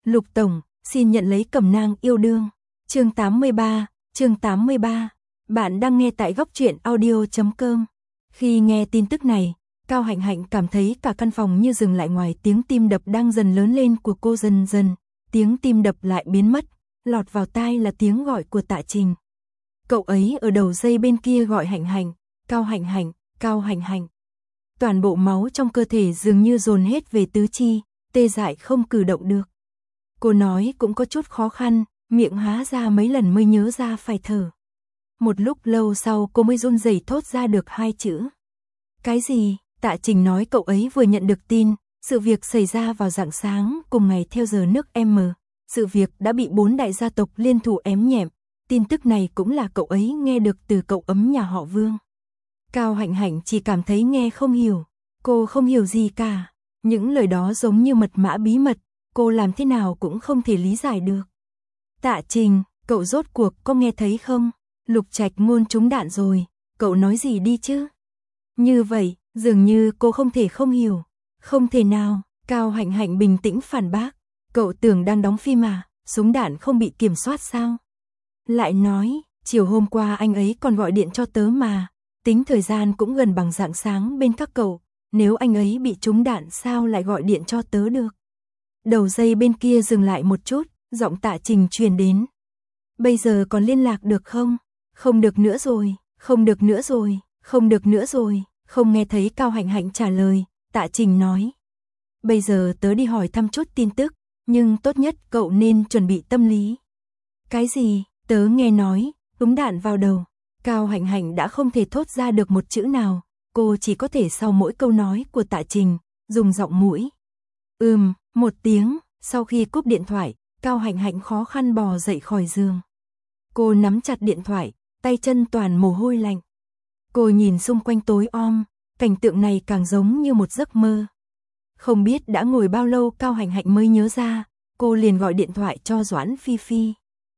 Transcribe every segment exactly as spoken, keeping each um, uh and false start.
Lục Tổng, xin nhận lấy cẩm nang yêu đương. Chương tám mươi ba, chương tám mươi ba. Bạn đang nghe tại góc truyện audio chấm com. Khi nghe tin tức này, Cao Hạnh Hạnh cảm thấy cả căn phòng như dừng lại, ngoài tiếng tim đập đang dần lớn lên của cô dần dần, tiếng tim đập lại biến mất, lọt vào tai là tiếng gọi của Tạ Trình. Cậu ấy ở đầu dây bên kia gọi Hạnh Hạnh, Cao Hạnh Hạnh, Cao Hạnh Hạnh. Toàn bộ máu trong cơ thể dường như dồn hết về tứ chi, tê dại không cử động được. Cô nói cũng có chút khó khăn, miệng há ra mấy lần mới nhớ ra phải thở. Một lúc lâu sau cô mới run rẩy thốt ra được hai chữ. Cái gì? Tạ Trình nói cậu ấy vừa nhận được tin, sự việc xảy ra vào rạng sáng cùng ngày theo giờ nước M. Sự việc đã bị bốn đại gia tộc liên thủ ém nhẹm. Tin tức này cũng là cậu ấy nghe được từ cậu ấm nhà họ Vương. Cao Hạnh Hạnh chỉ cảm thấy nghe không hiểu. Cô không hiểu gì cả. Những lời đó giống như mật mã bí mật, cô làm thế nào cũng không thể lý giải được. Tạ Trình, cậu rốt cuộc có nghe thấy không? Lục Trạch Ngôn trúng đạn rồi, cậu nói gì đi chứ? Như vậy, dường như cô không thể không hiểu. Không thể nào, Cao Hạnh Hạnh bình tĩnh phản bác. Cậu tưởng đang đóng phim à, súng đạn không bị kiểm soát sao? Lại nói, chiều hôm qua anh ấy còn gọi điện cho tớ mà, tính thời gian cũng gần bằng rạng sáng bên các cậu, nếu anh ấy bị trúng đạn sao lại gọi điện cho tớ được? Đầu dây bên kia dừng lại một chút, giọng Tạ Trình truyền đến. Bây giờ còn liên lạc được không? Không được nữa rồi, không được nữa rồi, không được nữa rồi, không nghe thấy Cao Hạnh Hạnh trả lời, Tạ Trình nói. Bây giờ tớ đi hỏi thăm chút tin tức, nhưng tốt nhất cậu nên chuẩn bị tâm lý. Cái gì? Tớ nghe nói, trúng đạn vào đầu. Cao Hạnh Hạnh đã không thể thốt ra được một chữ nào, cô chỉ có thể sau mỗi câu nói của Tạ Trình, dùng giọng mũi. Ừm, một tiếng, sau khi cúp điện thoại, Cao Hạnh Hạnh khó khăn bò dậy khỏi giường. Cô nắm chặt điện thoại, tay chân toàn mồ hôi lạnh. Cô nhìn xung quanh tối om, cảnh tượng này càng giống như một giấc mơ. Không biết đã ngồi bao lâu Cao Hạnh Hạnh mới nhớ ra, cô liền gọi điện thoại cho Doãn Phi Phi.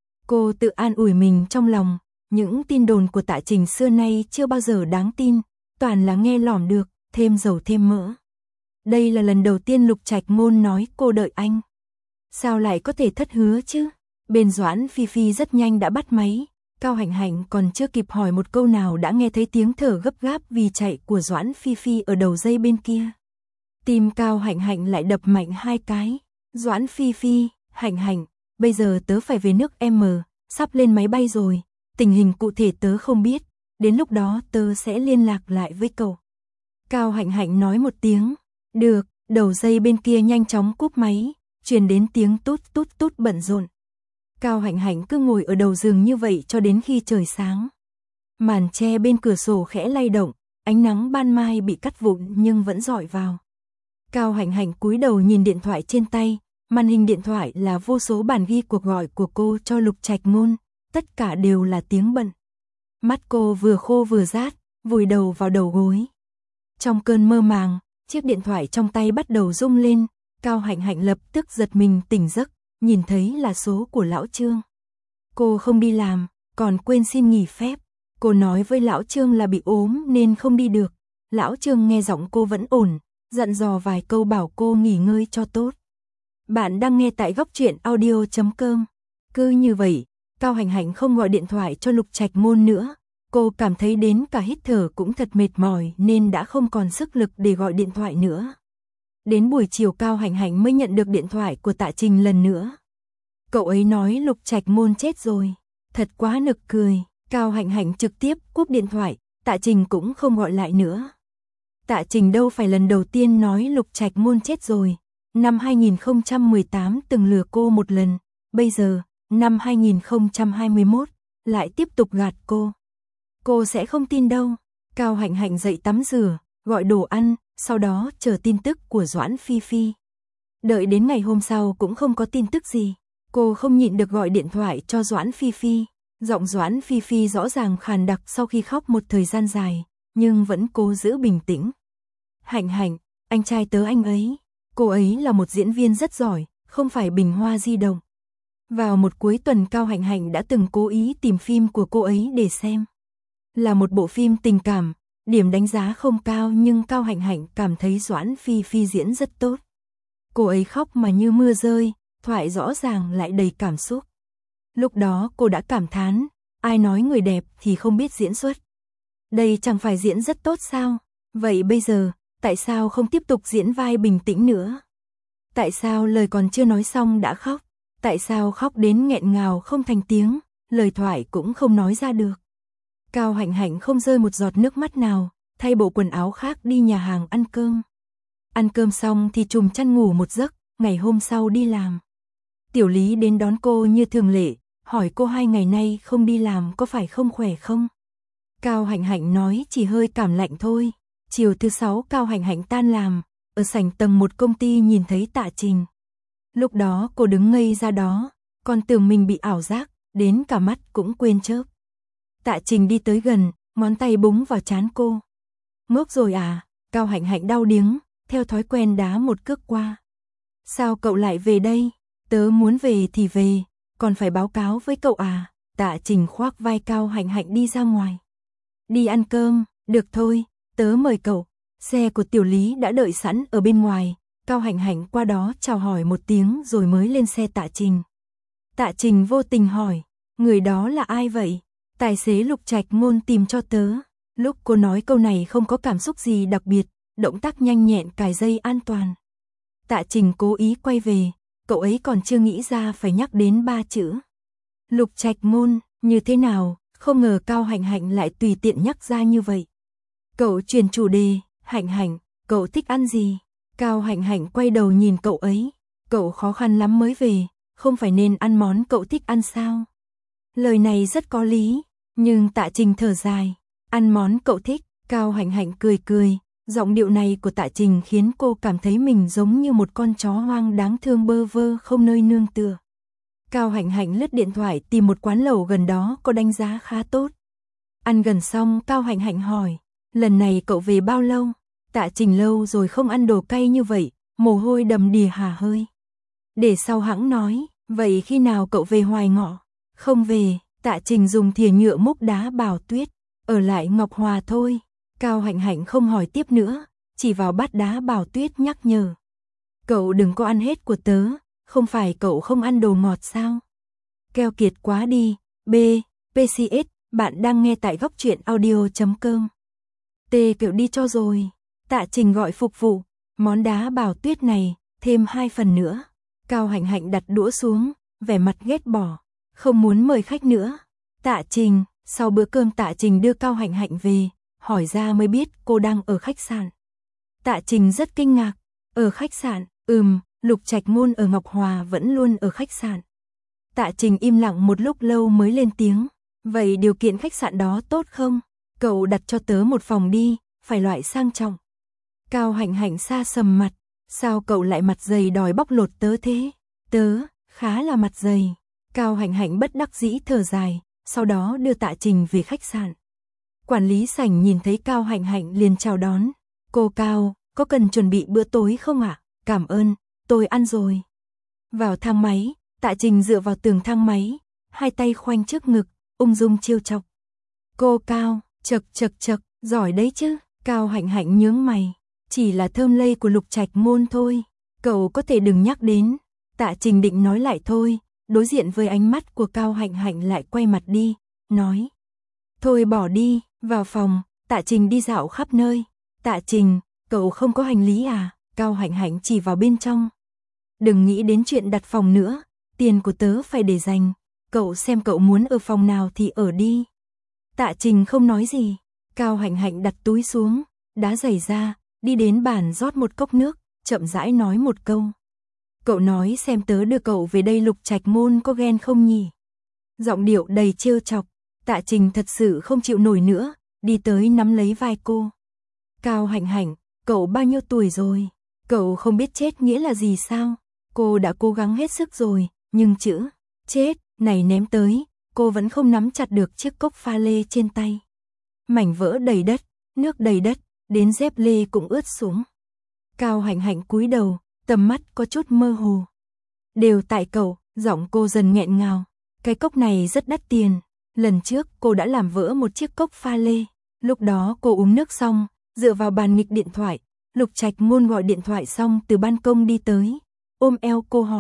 Cô tự an ủi mình trong lòng, những tin đồn của Tạ Trình xưa nay chưa bao giờ đáng tin, toàn là nghe lỏm được, thêm dầu thêm mỡ. Đây là lần đầu tiên Lục Trạch Ngôn nói cô đợi anh. Sao lại có thể thất hứa chứ? Bên Doãn Phi Phi rất nhanh đã bắt máy, Cao Hạnh Hạnh còn chưa kịp hỏi một câu nào đã nghe thấy tiếng thở gấp gáp vì chạy của Doãn Phi Phi ở đầu dây bên kia. Tim Cao Hạnh Hạnh lại đập mạnh hai cái. Doãn Phi Phi, Hạnh Hạnh, bây giờ tớ phải về nước M, sắp lên máy bay rồi, tình hình cụ thể tớ không biết, đến lúc đó tớ sẽ liên lạc lại với cậu. Cao Hạnh Hạnh nói một tiếng, được, đầu dây bên kia nhanh chóng cúp máy, truyền đến tiếng tút tút tút bận rộn. Cao Hạnh Hạnh cứ ngồi ở đầu giường như vậy cho đến khi trời sáng. Màn che bên cửa sổ khẽ lay động, ánh nắng ban mai bị cắt vụn nhưng vẫn rọi vào. Cao Hạnh Hạnh cúi đầu nhìn điện thoại trên tay, màn hình điện thoại là vô số bản ghi cuộc gọi của cô cho Lục Trạch Ngôn, tất cả đều là tiếng bận. Mắt cô vừa khô vừa rát, vùi đầu vào đầu gối. Trong cơn mơ màng, chiếc điện thoại trong tay bắt đầu rung lên, Cao Hạnh Hạnh lập tức giật mình tỉnh giấc, nhìn thấy là số của lão Trương. Cô không đi làm, còn quên xin nghỉ phép. Cô nói với lão Trương là bị ốm nên không đi được. Lão Trương nghe giọng cô vẫn ổn, dặn dò vài câu bảo cô nghỉ ngơi cho tốt. Bạn đang nghe tại góc truyện audio chấm com. Cứ như vậy, Cao Hạnh Hạnh không gọi điện thoại cho Lục Trạch Ngôn nữa. Cô cảm thấy đến cả hít thở cũng thật mệt mỏi nên đã không còn sức lực để gọi điện thoại nữa. Đến buổi chiều Cao Hạnh Hạnh mới nhận được điện thoại của Tạ Trình lần nữa. Cậu ấy nói Lục Trạch Ngôn chết rồi. Thật quá nực cười. Cao Hạnh Hạnh trực tiếp cúp điện thoại, Tạ Trình cũng không gọi lại nữa. Tạ Trình đâu phải lần đầu tiên nói Lục Trạch Ngôn chết rồi. Năm hai nghìn không trăm mười tám từng lừa cô một lần, bây giờ, năm hai nghìn không trăm hai mươi mốt, lại tiếp tục gạt cô. Cô sẽ không tin đâu. Cao Hạnh Hạnh dậy tắm rửa, gọi đồ ăn, sau đó chờ tin tức của Doãn Phi Phi. Đợi đến ngày hôm sau cũng không có tin tức gì. Cô không nhịn được gọi điện thoại cho Doãn Phi Phi. Giọng Doãn Phi Phi rõ ràng khàn đặc sau khi khóc một thời gian dài, nhưng vẫn cố giữ bình tĩnh. Hạnh Hạnh, anh trai tớ anh ấy. Cô ấy là một diễn viên rất giỏi, không phải bình hoa di động. Vào một cuối tuần Cao Hạnh Hạnh đã từng cố ý tìm phim của cô ấy để xem. Là một bộ phim tình cảm, điểm đánh giá không cao nhưng Cao Hạnh Hạnh cảm thấy Doãn Phi Phi diễn rất tốt. Cô ấy khóc mà như mưa rơi, thoại rõ ràng lại đầy cảm xúc. Lúc đó cô đã cảm thán, ai nói người đẹp thì không biết diễn xuất. Đây chẳng phải diễn rất tốt sao? Vậy bây giờ, tại sao không tiếp tục diễn vai bình tĩnh nữa? Tại sao lời còn chưa nói xong đã khóc? Tại sao khóc đến nghẹn ngào không thành tiếng, lời thoại cũng không nói ra được? Cao Hạnh Hạnh không rơi một giọt nước mắt nào, thay bộ quần áo khác đi nhà hàng ăn cơm. Ăn cơm xong thì trùm chăn ngủ một giấc, ngày hôm sau đi làm. Tiểu Lý đến đón cô như thường lệ, hỏi cô hai ngày nay không đi làm có phải không khỏe không? Cao Hạnh Hạnh nói chỉ hơi cảm lạnh thôi. Chiều thứ sáu Cao Hạnh Hạnh tan làm, ở sảnh tầng một công ty nhìn thấy Tạ Trình. Lúc đó cô đứng ngây ra đó, còn tưởng mình bị ảo giác, đến cả mắt cũng quên chớp. Tạ Trình đi tới gần, ngón tay búng vào trán cô. Ngốc rồi à? Cao Hạnh Hạnh đau điếng, theo thói quen đá một cước qua. Sao cậu lại về đây? Tớ muốn về thì về, còn phải báo cáo với cậu à? Tạ Trình khoác vai Cao Hạnh Hạnh đi ra ngoài. Đi ăn cơm, được thôi, tớ mời cậu. Xe của Tiểu Lý đã đợi sẵn ở bên ngoài, Cao Hạnh Hạnh qua đó chào hỏi một tiếng rồi mới lên xe Tạ Trình. Tạ Trình vô tình hỏi, người đó là ai vậy? Tài xế Lục Trạch Ngôn tìm cho tớ. Lúc cô nói câu này không có cảm xúc gì đặc biệt, động tác nhanh nhẹn cài dây an toàn. Tạ Trình cố ý quay về, cậu ấy còn chưa nghĩ ra phải nhắc đến ba chữ. Lục Trạch Ngôn, như thế nào, không ngờ Cao Hạnh Hạnh lại tùy tiện nhắc ra như vậy. Cậu chuyển chủ đề, Hạnh Hạnh, cậu thích ăn gì? Cao Hạnh Hạnh quay đầu nhìn cậu ấy, cậu khó khăn lắm mới về, không phải nên ăn món cậu thích ăn sao? Lời này rất có lý, nhưng Tạ Trình thở dài, ăn món cậu thích. Cao Hạnh Hạnh cười cười, giọng điệu này của Tạ Trình khiến cô cảm thấy mình giống như một con chó hoang đáng thương bơ vơ không nơi nương tựa. Cao Hạnh Hạnh lướt điện thoại tìm một quán lẩu gần đó có đánh giá khá tốt. Ăn gần xong Cao Hạnh Hạnh hỏi, lần này cậu về bao lâu? Tạ Trình lâu rồi không ăn đồ cay như vậy, mồ hôi đầm đìa hà hơi. Để sau hãng nói, vậy khi nào cậu về Hoài Ngọ? Không về, Tạ Trình dùng thìa nhựa múc đá Bảo Tuyết, ở lại Ngọc Hòa thôi. Cao Hạnh Hạnh không hỏi tiếp nữa, chỉ vào bát đá Bảo Tuyết nhắc nhở. Cậu đừng có ăn hết của tớ, không phải cậu không ăn đồ ngọt sao? Keo kiệt quá đi. B. pê xê ét, bạn đang nghe tại góc truyện audio chấm com. T cậu đi cho rồi. Tạ Trình gọi phục vụ, món đá Bảo Tuyết này, thêm hai phần nữa. Cao Hạnh Hạnh đặt đũa xuống, vẻ mặt ghét bỏ, không muốn mời khách nữa. Tạ Trình, sau bữa cơm Tạ Trình đưa Cao Hạnh Hạnh về, hỏi ra mới biết cô đang ở khách sạn. Tạ Trình rất kinh ngạc, ở khách sạn, ừm, Lục Trạch Ngôn ở Ngọc Hòa vẫn luôn ở khách sạn. Tạ Trình im lặng một lúc lâu mới lên tiếng, vậy điều kiện khách sạn đó tốt không? Cậu đặt cho tớ một phòng đi, phải loại sang trọng. Cao Hạnh Hạnh xa sầm mặt, sao cậu lại mặt dày đòi bóc lột tớ thế? Tớ, khá là mặt dày. Cao Hạnh Hạnh bất đắc dĩ thở dài, sau đó đưa Tạ Trình về khách sạn. Quản lý sảnh nhìn thấy Cao Hạnh Hạnh liền chào đón. Cô Cao, có cần chuẩn bị bữa tối không ạ? À? Cảm ơn, tôi ăn rồi. Vào thang máy, Tạ Trình dựa vào tường thang máy, hai tay khoanh trước ngực, ung dung trêu chọc. Cô Cao, chật chật chật, giỏi đấy chứ. Cao Hạnh Hạnh nhướng mày, chỉ là thơm lây của Lục Trạch Ngôn thôi, cậu có thể đừng nhắc đến. Tạ Trình định nói lại thôi, đối diện với ánh mắt của Cao Hạnh Hạnh lại quay mặt đi, nói. Thôi bỏ đi, vào phòng, Tạ Trình đi dạo khắp nơi. Tạ Trình, cậu không có hành lý à? Cao Hạnh Hạnh chỉ vào bên trong. Đừng nghĩ đến chuyện đặt phòng nữa, tiền của tớ phải để dành, cậu xem cậu muốn ở phòng nào thì ở đi. Tạ Trình không nói gì, Cao Hạnh Hạnh đặt túi xuống, đá giày ra, đi đến bàn rót một cốc nước, chậm rãi nói một câu. Cậu nói xem tớ đưa cậu về đây Lục Trạch Ngôn có ghen không nhỉ? Giọng điệu đầy trêu chọc. Tạ Trình thật sự không chịu nổi nữa, đi tới nắm lấy vai cô. Cao Hạnh Hạnh, cậu bao nhiêu tuổi rồi? Cậu không biết chết nghĩa là gì sao? Cô đã cố gắng hết sức rồi, nhưng chữ chết này ném tới, cô vẫn không nắm chặt được chiếc cốc pha lê trên tay. Mảnh vỡ đầy đất, nước đầy đất, đến dép lê cũng ướt xuống. Cao Hạnh Hạnh cúi đầu, tầm mắt có chút mơ hồ. Đều tại cậu, giọng cô dần nghẹn ngào. Cái cốc này rất đắt tiền. Lần trước cô đã làm vỡ một chiếc cốc pha lê. Lúc đó cô uống nước xong, dựa vào bàn nghịch điện thoại. Lục Trạch Ngôn gọi điện thoại xong từ ban công đi tới. Ôm eo cô hỏi,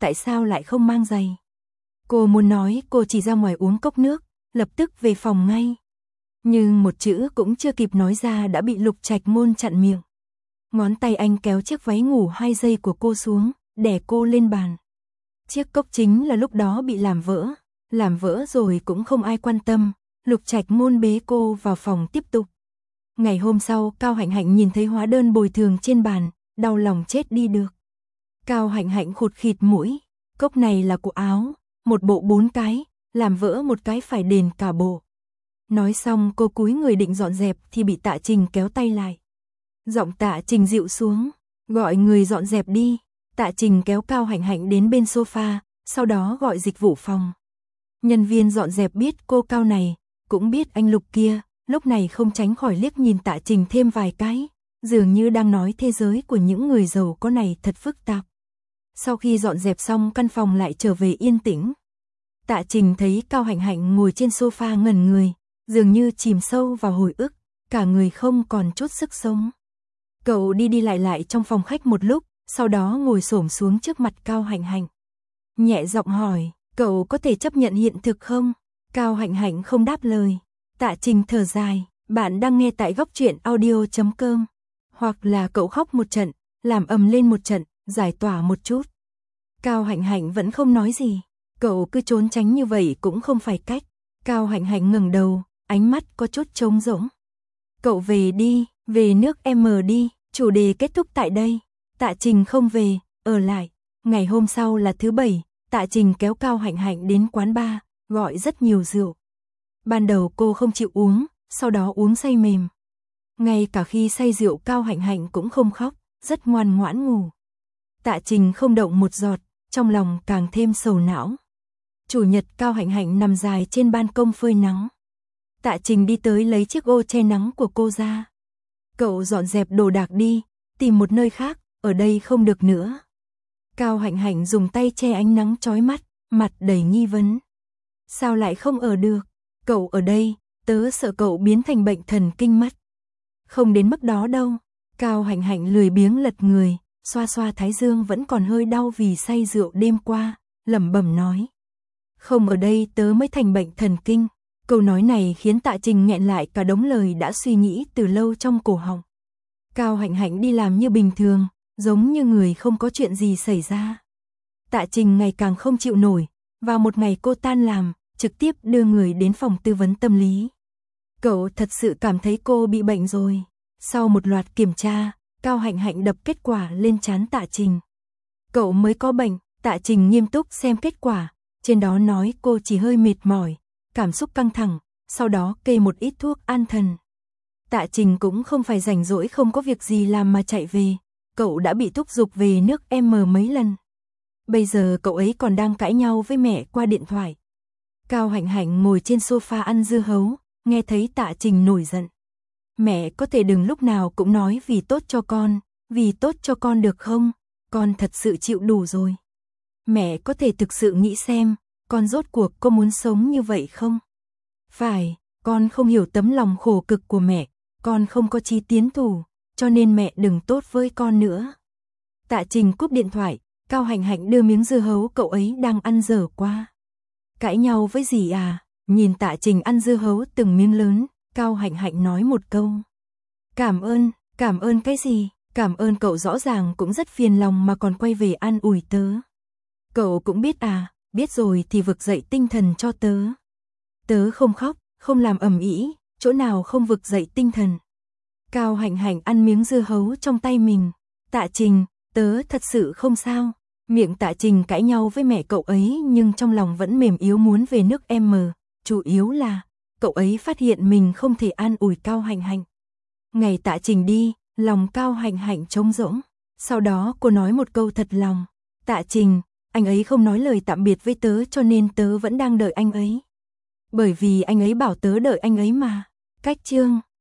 tại sao lại không mang giày. Cô muốn nói cô chỉ ra ngoài uống cốc nước, lập tức về phòng ngay. Nhưng một chữ cũng chưa kịp nói ra đã bị Lục Trạch Môn chặn miệng. Ngón tay anh kéo chiếc váy ngủ hai giây của cô xuống, đè cô lên bàn. Chiếc cốc chính là lúc đó bị làm vỡ. Làm vỡ rồi cũng không ai quan tâm, Lục Trạch Môn bế cô vào phòng tiếp tục. Ngày hôm sau, Cao Hạnh Hạnh nhìn thấy hóa đơn bồi thường trên bàn, đau lòng chết đi được. Cao Hạnh Hạnh khụt khịt mũi, cốc này là của áo, một bộ bốn cái, làm vỡ một cái phải đền cả bộ. Nói xong cô cúi người định dọn dẹp thì bị Tạ Trình kéo tay lại. Giọng Tạ Trình dịu xuống, gọi người dọn dẹp đi. Tạ Trình kéo Cao Hạnh Hạnh đến bên sofa, sau đó gọi dịch vụ phòng. Nhân viên dọn dẹp biết cô Cao này, cũng biết anh Lục kia, lúc này không tránh khỏi liếc nhìn Tạ Trình thêm vài cái, dường như đang nói thế giới của những người giàu có này thật phức tạp. Sau khi dọn dẹp xong căn phòng lại trở về yên tĩnh. Tạ Trình thấy Cao Hạnh Hạnh ngồi trên sofa ngẩn người, dường như chìm sâu vào hồi ức, cả người không còn chút sức sống. Cậu đi đi lại lại trong phòng khách một lúc, sau đó ngồi xổm xuống trước mặt Cao Hạnh Hạnh. Nhẹ giọng hỏi, cậu có thể chấp nhận hiện thực không? Cao Hạnh Hạnh không đáp lời. Tạ Trình thở dài, bạn đang nghe tại góc truyện audio chấm com. Hoặc là cậu khóc một trận, làm ầm lên một trận, giải tỏa một chút. Cao Hạnh Hạnh vẫn không nói gì. Cậu cứ trốn tránh như vậy cũng không phải cách. Cao Hạnh Hạnh ngẩng đầu, ánh mắt có chút trống rỗng. Cậu về đi, về nước em đi, chủ đề kết thúc tại đây. Tạ Trình không về, ở lại. Ngày hôm sau là thứ bảy, Tạ Trình kéo Cao Hạnh Hạnh đến quán bar, gọi rất nhiều rượu. Ban đầu cô không chịu uống, sau đó uống say mềm. Ngay cả khi say rượu Cao Hạnh Hạnh cũng không khóc, rất ngoan ngoãn ngủ. Tạ Trình không động một giọt, trong lòng càng thêm sầu não. Chủ nhật Cao Hạnh Hạnh nằm dài trên ban công phơi nắng. Tạ Trình đi tới lấy chiếc ô che nắng của cô ra. Cậu dọn dẹp đồ đạc đi, tìm một nơi khác, ở đây không được nữa. Cao Hạnh Hạnh dùng tay che ánh nắng chói mắt, mặt đầy nghi vấn. Sao lại không ở được? Cậu ở đây, tớ sợ cậu biến thành bệnh thần kinh mất. Không đến mức đó đâu. Cao Hạnh Hạnh lười biếng lật người, xoa xoa thái dương vẫn còn hơi đau vì say rượu đêm qua, lẩm bẩm nói. Không ở đây tớ mới thành bệnh thần kinh. Câu nói này khiến Tạ Trình nghẹn lại cả đống lời đã suy nghĩ từ lâu trong cổ họng. Cao Hạnh Hạnh đi làm như bình thường, giống như người không có chuyện gì xảy ra. Tạ Trình ngày càng không chịu nổi, vào một ngày cô tan làm, trực tiếp đưa người đến phòng tư vấn tâm lý. Cậu thật sự cảm thấy cô bị bệnh rồi. Sau một loạt kiểm tra, Cao Hạnh Hạnh đập kết quả lên trán Tạ Trình. Cậu mới có bệnh. Tạ Trình nghiêm túc xem kết quả, trên đó nói cô chỉ hơi mệt mỏi, cảm xúc căng thẳng, sau đó kê một ít thuốc an thần. Tạ Trình cũng không phải rảnh rỗi không có việc gì làm mà chạy về, cậu đã bị thúc giục về nước em mấy lần. Bây giờ cậu ấy còn đang cãi nhau với mẹ qua điện thoại. Cao Hạnh Hạnh ngồi trên sofa ăn dưa hấu, nghe thấy Tạ Trình nổi giận. Mẹ có thể đừng lúc nào cũng nói vì tốt cho con, vì tốt cho con được không? Con thật sự chịu đủ rồi. Mẹ có thể thực sự nghĩ xem, con rốt cuộc có muốn sống như vậy không? Phải, con không hiểu tấm lòng khổ cực của mẹ, con không có chí tiến thủ, cho nên mẹ đừng tốt với con nữa. Tạ Trình cúp điện thoại, Cao Hạnh Hạnh đưa miếng dưa hấu cậu ấy đang ăn dở qua. Cãi nhau với gì à? Nhìn Tạ Trình ăn dưa hấu từng miếng lớn, Cao Hạnh Hạnh nói một câu. Cảm ơn, cảm ơn cái gì? Cảm ơn cậu rõ ràng cũng rất phiền lòng mà còn quay về an ủi tớ. Cậu cũng biết à, biết rồi thì vực dậy tinh thần cho tớ. Tớ không khóc, không làm ầm ĩ, chỗ nào không vực dậy tinh thần. Cao Hạnh Hạnh ăn miếng dưa hấu trong tay mình. Tạ Trình, tớ thật sự không sao. Miệng Tạ Trình cãi nhau với mẹ cậu ấy nhưng trong lòng vẫn mềm yếu muốn về nước em. Chủ yếu là, cậu ấy phát hiện mình không thể an ủi Cao Hạnh Hạnh. Ngày Tạ Trình đi, lòng Cao Hạnh Hạnh trống rỗng. Sau đó cô nói một câu thật lòng. Tạ Trình, anh ấy không nói lời tạm biệt với tớ cho nên tớ vẫn đang đợi anh ấy. Bởi vì anh ấy bảo tớ đợi anh ấy mà. Cách chương